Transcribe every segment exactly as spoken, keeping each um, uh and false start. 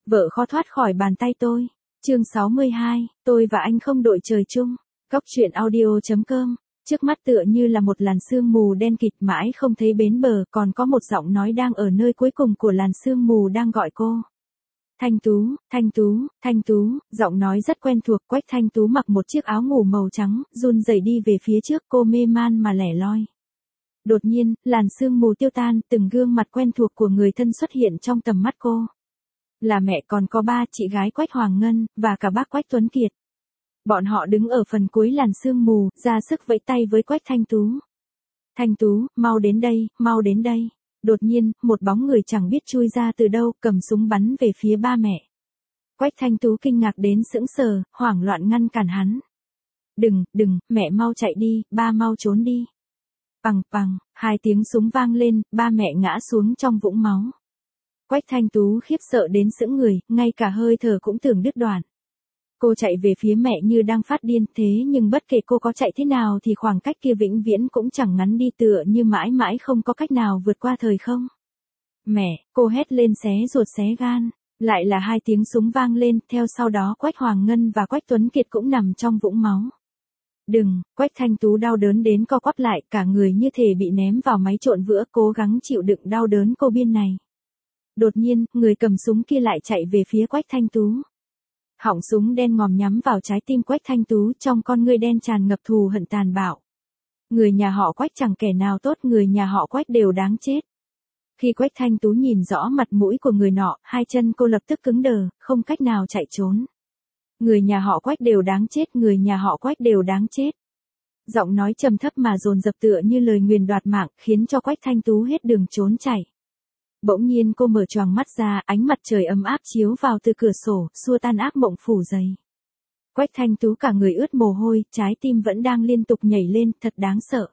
Vợ khó thoát khỏi bàn tay tôi. Chương sáu mươi hai, tôi và anh không đội trời chung. Góc truyện audio chấm com. Trước mắt tựa như là một làn sương mù đen kịt mãi không thấy bến bờ, còn có một giọng nói đang ở nơi cuối cùng của làn sương mù đang gọi cô. Thanh Tú, Thanh Tú, Thanh Tú, giọng nói rất quen thuộc. Quách Thanh Tú mặc một chiếc áo ngủ màu trắng, run rẩy đi về phía trước, cô mê man mà lẻ loi. Đột nhiên, làn sương mù tiêu tan, từng gương mặt quen thuộc của người thân xuất hiện trong tầm mắt cô. Là mẹ, còn có ba chị gái Quách Hoàng Ngân, và cả bác Quách Tuấn Kiệt. Bọn họ đứng ở phần cuối làn sương mù, ra sức vẫy tay với Quách Thanh Tú. Thanh Tú, mau đến đây, mau đến đây. Đột nhiên, một bóng người chẳng biết chui ra từ đâu, cầm súng bắn về phía ba mẹ. Quách Thanh Tú kinh ngạc đến sững sờ, hoảng loạn ngăn cản hắn. Đừng, đừng, mẹ mau chạy đi, ba mau trốn đi. Pằng pằng, hai tiếng súng vang lên, ba mẹ ngã xuống trong vũng máu. Quách Thanh Tú khiếp sợ đến sững người, ngay cả hơi thở cũng tưởng đứt đoạn. Cô chạy về phía mẹ như đang phát điên, thế nhưng bất kể cô có chạy thế nào thì khoảng cách kia vĩnh viễn cũng chẳng ngắn đi, tựa như mãi mãi không có cách nào vượt qua thời không. Mẹ, cô hét lên xé ruột xé gan. Lại là hai tiếng súng vang lên, theo sau đó Quách Hoàng Ngân và Quách Tuấn Kiệt cũng nằm trong vũng máu. Đừng, Quách Thanh Tú đau đớn đến co quắp lại, cả người như thể bị ném vào máy trộn vữa, cố gắng chịu đựng đau đớn cô biên này. Đột nhiên, người cầm súng kia lại chạy về phía Quách Thanh Tú. Họng súng đen ngòm nhắm vào trái tim Quách Thanh Tú, trong con ngươi đen tràn ngập thù hận tàn bạo. Người nhà họ Quách chẳng kẻ nào tốt, người nhà họ Quách đều đáng chết. Khi Quách Thanh Tú nhìn rõ mặt mũi của người nọ, hai chân cô lập tức cứng đờ, không cách nào chạy trốn. Người nhà họ Quách đều đáng chết, người nhà họ Quách đều đáng chết. Giọng nói trầm thấp mà dồn dập tựa như lời nguyền đoạt mạng, khiến cho Quách Thanh Tú hết đường trốn chạy. Bỗng nhiên cô mở choàng mắt ra, ánh mặt trời ấm áp chiếu vào từ cửa sổ, xua tan ác mộng phủ dày. Quách Thanh Tú cả người ướt mồ hôi, trái tim vẫn đang liên tục nhảy lên, thật đáng sợ.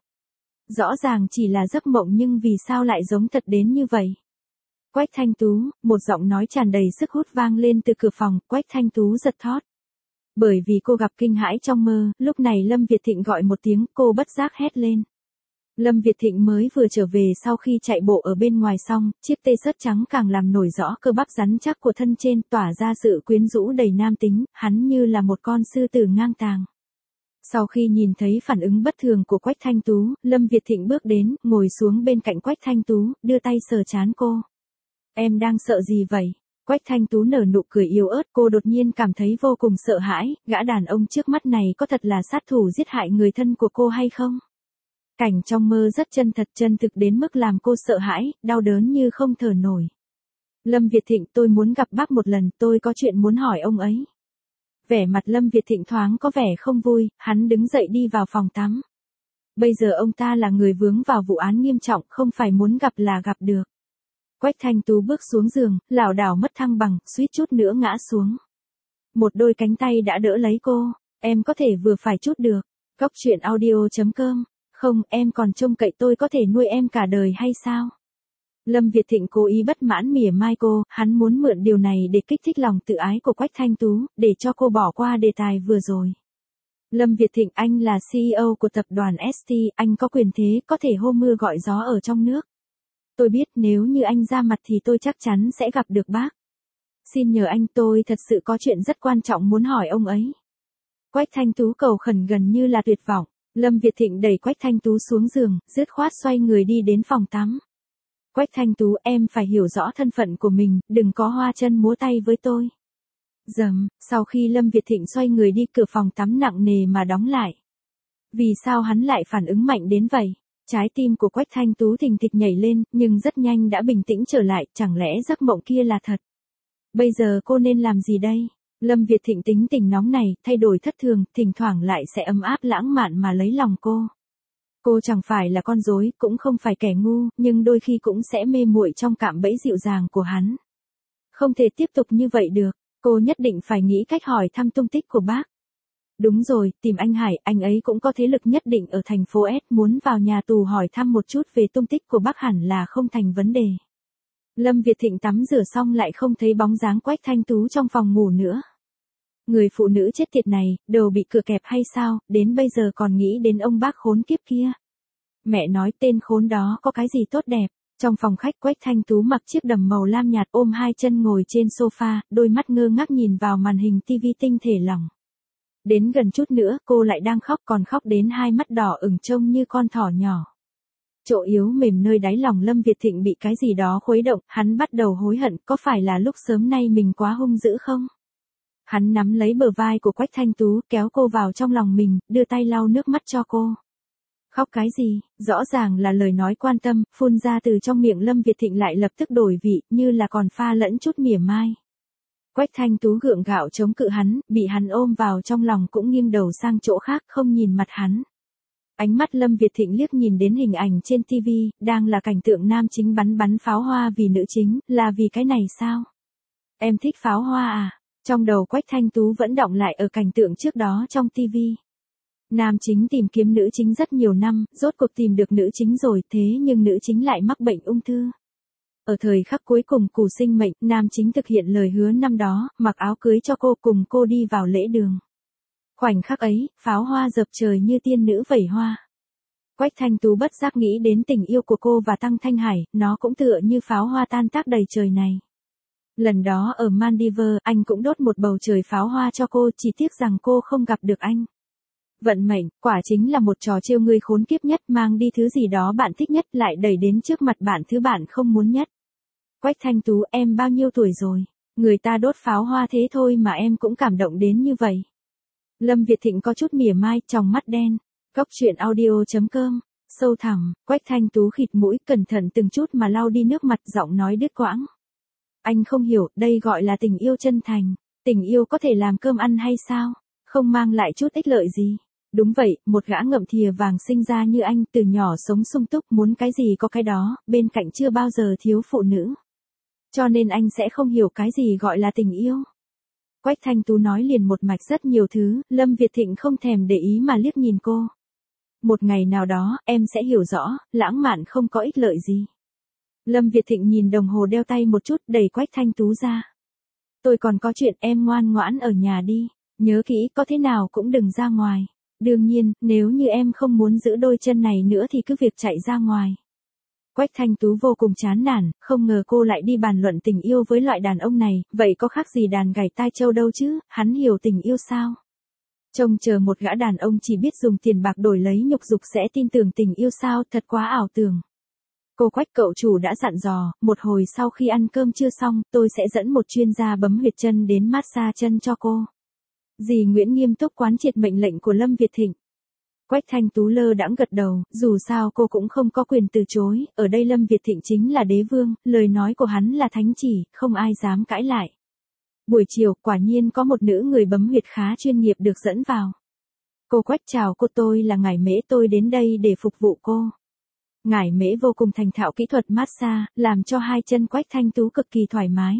Rõ ràng chỉ là giấc mộng nhưng vì sao lại giống thật đến như vậy? Quách Thanh Tú, một giọng nói tràn đầy sức hút vang lên từ cửa phòng, Quách Thanh Tú giật thót. Bởi vì cô gặp kinh hãi trong mơ, lúc này Lâm Việt Thịnh gọi một tiếng, cô bất giác hét lên. Lâm Việt Thịnh mới vừa trở về sau khi chạy bộ ở bên ngoài xong, chiếc tê sớt trắng càng làm nổi rõ cơ bắp rắn chắc của thân trên, tỏa ra sự quyến rũ đầy nam tính, hắn như là một con sư tử ngang tàng. Sau khi nhìn thấy phản ứng bất thường của Quách Thanh Tú, Lâm Việt Thịnh bước đến, ngồi xuống bên cạnh Quách Thanh Tú, đưa tay sờ trán cô. Em đang sợ gì vậy? Quách Thanh Tú nở nụ cười yếu ớt, cô đột nhiên cảm thấy vô cùng sợ hãi, gã đàn ông trước mắt này có thật là sát thủ giết hại người thân của cô hay không? Cảnh trong mơ rất chân thật, chân thực đến mức làm cô sợ hãi, đau đớn như không thở nổi. Lâm Việt Thịnh, tôi muốn gặp bác một lần, tôi có chuyện muốn hỏi ông ấy. Vẻ mặt Lâm Việt Thịnh thoáng có vẻ không vui, hắn đứng dậy đi vào phòng tắm. Bây giờ ông ta là người vướng vào vụ án nghiêm trọng, không phải muốn gặp là gặp được. Quách Thanh Tú bước xuống giường, lảo đảo mất thăng bằng, suýt chút nữa ngã xuống. Một đôi cánh tay đã đỡ lấy cô, em có thể vừa phải chút được. Góc truyện audio chấm com. Không, em còn trông cậy tôi có thể nuôi em cả đời hay sao? Lâm Việt Thịnh cố ý bất mãn mỉa mai cô, hắn muốn mượn điều này để kích thích lòng tự ái của Quách Thanh Tú, để cho cô bỏ qua đề tài vừa rồi. Lâm Việt Thịnh, anh là xê e ô của tập đoàn ét tê, anh có quyền thế, có thể hô mưa gọi gió ở trong nước. Tôi biết nếu như anh ra mặt thì tôi chắc chắn sẽ gặp được bác. Xin nhờ anh, tôi thật sự có chuyện rất quan trọng muốn hỏi ông ấy. Quách Thanh Tú cầu khẩn gần như là tuyệt vọng. Lâm Việt Thịnh đẩy Quách Thanh Tú xuống giường, dứt khoát xoay người đi đến phòng tắm. Quách Thanh Tú, em phải hiểu rõ thân phận của mình, đừng có hoa chân múa tay với tôi. Dầm, sau khi Lâm Việt Thịnh xoay người đi, cửa phòng tắm nặng nề mà đóng lại. Vì sao hắn lại phản ứng mạnh đến vậy? Trái tim của Quách Thanh Tú thình thịch nhảy lên, nhưng rất nhanh đã bình tĩnh trở lại, chẳng lẽ giấc mộng kia là thật? Bây giờ cô nên làm gì đây? Lâm Việt Thịnh tính tình nóng này, thay đổi thất thường, thỉnh thoảng lại sẽ ấm áp lãng mạn mà lấy lòng cô. Cô chẳng phải là con rối, cũng không phải kẻ ngu, nhưng đôi khi cũng sẽ mê muội trong cạm bẫy dịu dàng của hắn. Không thể tiếp tục như vậy được, cô nhất định phải nghĩ cách hỏi thăm tung tích của bác. Đúng rồi, tìm anh Hải, anh ấy cũng có thế lực nhất định ở thành phố S, muốn vào nhà tù hỏi thăm một chút về tung tích của bác hẳn là không thành vấn đề. Lâm Việt Thịnh tắm rửa xong lại không thấy bóng dáng Quách Thanh Tú trong phòng ngủ nữa. Người phụ nữ chết tiệt này, đầu bị cửa kẹp hay sao, đến bây giờ còn nghĩ đến ông bác khốn kiếp kia. Mẹ nói tên khốn đó có cái gì tốt đẹp, Trong phòng khách, Quách Thanh Tú mặc chiếc đầm màu lam nhạt ôm hai chân ngồi trên sofa, đôi mắt ngơ ngác nhìn vào màn hình tivi tinh thể lỏng. Đến gần chút nữa, cô lại đang khóc, còn khóc đến hai mắt đỏ ửng trông như con thỏ nhỏ. Chỗ yếu mềm nơi đáy lòng Lâm Việt Thịnh bị cái gì đó khuấy động, hắn bắt đầu hối hận, có phải là lúc sớm nay mình quá hung dữ không? Hắn nắm lấy bờ vai của Quách Thanh Tú, kéo cô vào trong lòng mình, đưa tay lau nước mắt cho cô. Khóc cái gì, rõ ràng là lời nói quan tâm, phun ra từ trong miệng Lâm Việt Thịnh lại lập tức đổi vị, như là còn pha lẫn chút mỉa mai. Quách Thanh Tú gượng gạo chống cự hắn, bị hắn ôm vào trong lòng cũng nghiêng đầu sang chỗ khác, không nhìn mặt hắn. Ánh mắt Lâm Việt Thịnh liếc nhìn đến hình ảnh trên tivi, đang là cảnh tượng nam chính bắn bắn pháo hoa vì nữ chính, là vì cái này sao? Em thích pháo hoa à? Trong đầu Quách Thanh Tú vẫn đọng lại ở cảnh tượng trước đó trong tivi. Nam chính tìm kiếm nữ chính rất nhiều năm, rốt cuộc tìm được nữ chính rồi, thế nhưng nữ chính lại mắc bệnh ung thư. Ở thời khắc cuối cùng của sinh mệnh, nam chính thực hiện lời hứa năm đó, mặc áo cưới cho cô, cùng cô đi vào lễ đường. Khoảnh khắc ấy, pháo hoa dập trời như tiên nữ vẩy hoa. Quách Thanh Tú bất giác nghĩ đến tình yêu của cô và Tăng Thanh Hải, nó cũng tựa như pháo hoa tan tác đầy trời này. Lần đó ở Maldives, anh cũng đốt một bầu trời pháo hoa cho cô, chỉ tiếc rằng cô không gặp được anh. Vận mệnh, quả chính là một trò trêu ngươi khốn kiếp nhất, mang đi thứ gì đó bạn thích nhất lại đẩy đến trước mặt bạn thứ bạn không muốn nhất. Quách Thanh Tú, em bao nhiêu tuổi rồi? Người ta đốt pháo hoa thế thôi mà em cũng cảm động đến như vậy. Lâm Việt Thịnh có chút mỉa mai, tròng mắt đen. Góc truyện audio chấm com, sâu thẳm, Quách Thanh Tú khịt mũi, cẩn thận từng chút mà lau đi nước mặt, giọng nói đứt quãng. Anh không hiểu, đây gọi là tình yêu chân thành. Tình yêu có thể làm cơm ăn hay sao? Không mang lại chút ích lợi gì. Đúng vậy, một gã ngậm thìa vàng sinh ra như anh, từ nhỏ sống sung túc, muốn cái gì có cái đó, bên cạnh chưa bao giờ thiếu phụ nữ. Cho nên anh sẽ không hiểu cái gì gọi là tình yêu. Quách Thanh Tú nói liền một mạch rất nhiều thứ, Lâm Việt Thịnh không thèm để ý mà liếc nhìn cô. Một ngày nào đó, em sẽ hiểu rõ, lãng mạn không có ích lợi gì. Lâm Việt Thịnh nhìn đồng hồ đeo tay một chút, đẩy Quách Thanh Tú ra. Tôi còn có chuyện, em ngoan ngoãn ở nhà đi, nhớ kỹ, có thế nào cũng đừng ra ngoài. Đương nhiên, nếu như em không muốn giữ đôi chân này nữa thì cứ việc chạy ra ngoài. Quách Thanh Tú vô cùng chán nản, không ngờ cô lại đi bàn luận tình yêu với loại đàn ông này, vậy có khác gì đàn gảy tai trâu đâu chứ, hắn hiểu tình yêu sao? Trông chờ một gã đàn ông chỉ biết dùng tiền bạc đổi lấy nhục dục sẽ tin tưởng tình yêu sao, thật quá ảo tưởng. Cô Quách cậu chủ đã dặn dò, một hồi sau khi ăn cơm trưa xong, tôi sẽ dẫn một chuyên gia bấm huyệt chân đến massage chân cho cô. Dì Nguyễn nghiêm túc quán triệt mệnh lệnh của Lâm Việt Thịnh. Quách Thanh Tú lơ đãng gật đầu, dù sao cô cũng không có quyền từ chối, ở đây Lâm Việt Thịnh chính là đế vương, lời nói của hắn là thánh chỉ, không ai dám cãi lại. Buổi chiều, quả nhiên có một nữ người bấm huyệt khá chuyên nghiệp được dẫn vào. Cô Quách chào cô, tôi là Ngải Mễ, tôi đến đây để phục vụ cô. Ngải Mễ vô cùng thành thạo kỹ thuật massage, làm cho hai chân Quách Thanh Tú cực kỳ thoải mái.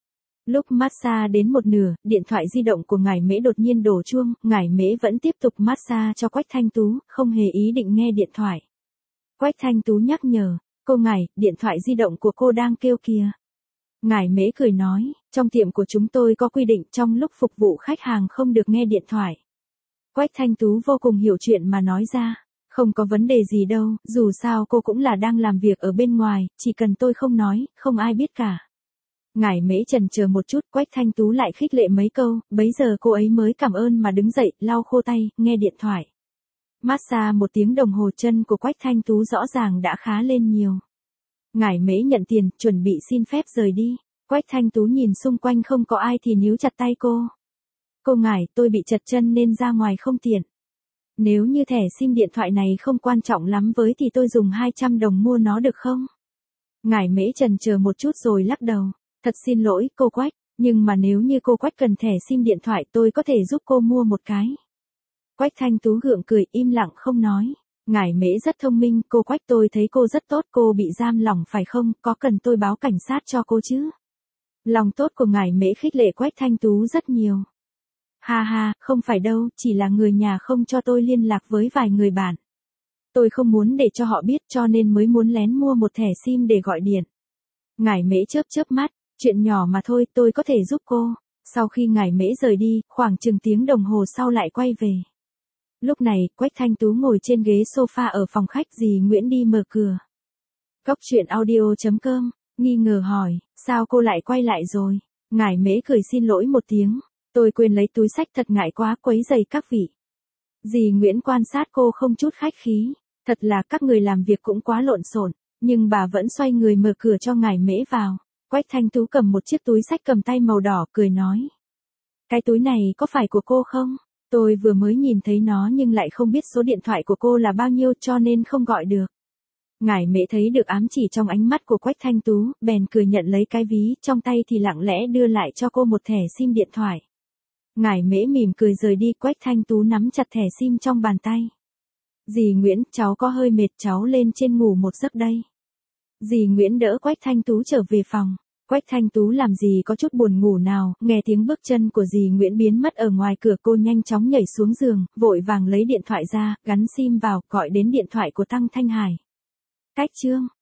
Lúc massage đến một nửa, điện thoại di động của Ngải Mễ đột nhiên đổ chuông, Ngải Mễ vẫn tiếp tục massage cho Quách Thanh Tú, không hề ý định nghe điện thoại. Quách Thanh Tú nhắc nhở, cô Ngải, điện thoại di động của cô đang kêu kìa. Ngải Mễ cười nói, trong tiệm của chúng tôi có quy định trong lúc phục vụ khách hàng không được nghe điện thoại. Quách Thanh Tú vô cùng hiểu chuyện mà nói ra, không có vấn đề gì đâu, dù sao cô cũng là đang làm việc ở bên ngoài, chỉ cần tôi không nói, không ai biết cả. Ngải Mễ chần chờ một chút, Quách Thanh Tú lại khích lệ mấy câu, bấy giờ cô ấy mới cảm ơn mà đứng dậy, lau khô tay, nghe điện thoại. Massage một tiếng đồng hồ, chân của Quách Thanh Tú rõ ràng đã khá lên nhiều. Ngải Mễ nhận tiền, chuẩn bị xin phép rời đi. Quách Thanh Tú nhìn xung quanh không có ai thì níu chặt tay cô. Cô Ngải, tôi bị chật chân nên ra ngoài không tiện. Nếu như thẻ sim điện thoại này không quan trọng lắm với thì tôi dùng hai trăm đồng mua nó được không? Ngải Mễ chần chờ một chút rồi lắc đầu. Thật xin lỗi, cô Quách, nhưng mà nếu như cô Quách cần thẻ sim điện thoại tôi có thể giúp cô mua một cái. Quách Thanh Tú gượng cười, im lặng không nói. Ngải Mễ rất thông minh, cô Quách, tôi thấy cô rất tốt, cô bị giam lỏng phải không, có cần tôi báo cảnh sát cho cô chứ? Lòng tốt của Ngải Mễ khích lệ Quách Thanh Tú rất nhiều. Ha ha, không phải đâu, chỉ là người nhà không cho tôi liên lạc với vài người bạn. Tôi không muốn để cho họ biết cho nên mới muốn lén mua một thẻ sim để gọi điện. Ngải Mễ chớp chớp mắt, chuyện nhỏ mà thôi, tôi có thể giúp cô. Sau khi Ngải Mễ rời đi, khoảng chừng tiếng đồng hồ sau lại quay về. Lúc này, Quách Thanh Tú ngồi trên ghế sofa ở phòng khách, dì Nguyễn đi mở cửa. Cóc truyện audio chấm com, nghi ngờ hỏi, sao cô lại quay lại rồi? Ngải Mễ cười xin lỗi một tiếng, tôi quên lấy túi xách thật ngại quá quấy rầy các vị. Dì Nguyễn quan sát cô không chút khách khí, thật là các người làm việc cũng quá lộn xộn, nhưng bà vẫn xoay người mở cửa cho Ngải Mễ vào. Quách Thanh Tú cầm một chiếc túi xách cầm tay màu đỏ cười nói. Cái túi này có phải của cô không? Tôi vừa mới nhìn thấy nó nhưng lại không biết số điện thoại của cô là bao nhiêu cho nên không gọi được. Ngải Mễ thấy được ám chỉ trong ánh mắt của Quách Thanh Tú, bèn cười nhận lấy cái ví trong tay thì lặng lẽ đưa lại cho cô một thẻ sim điện thoại. Ngải Mễ mỉm cười rời đi, Quách Thanh Tú nắm chặt thẻ sim trong bàn tay. Dì Nguyễn, cháu có hơi mệt, cháu lên trên ngủ một giấc đây. Dì Nguyễn đỡ Quách Thanh Tú trở về phòng. Quách Thanh Tú làm gì có chút buồn ngủ nào, nghe tiếng bước chân của dì Nguyễn biến mất ở ngoài cửa, cô nhanh chóng nhảy xuống giường, vội vàng lấy điện thoại ra, gắn sim vào, gọi đến điện thoại của Tăng Thanh Hải. Cách chương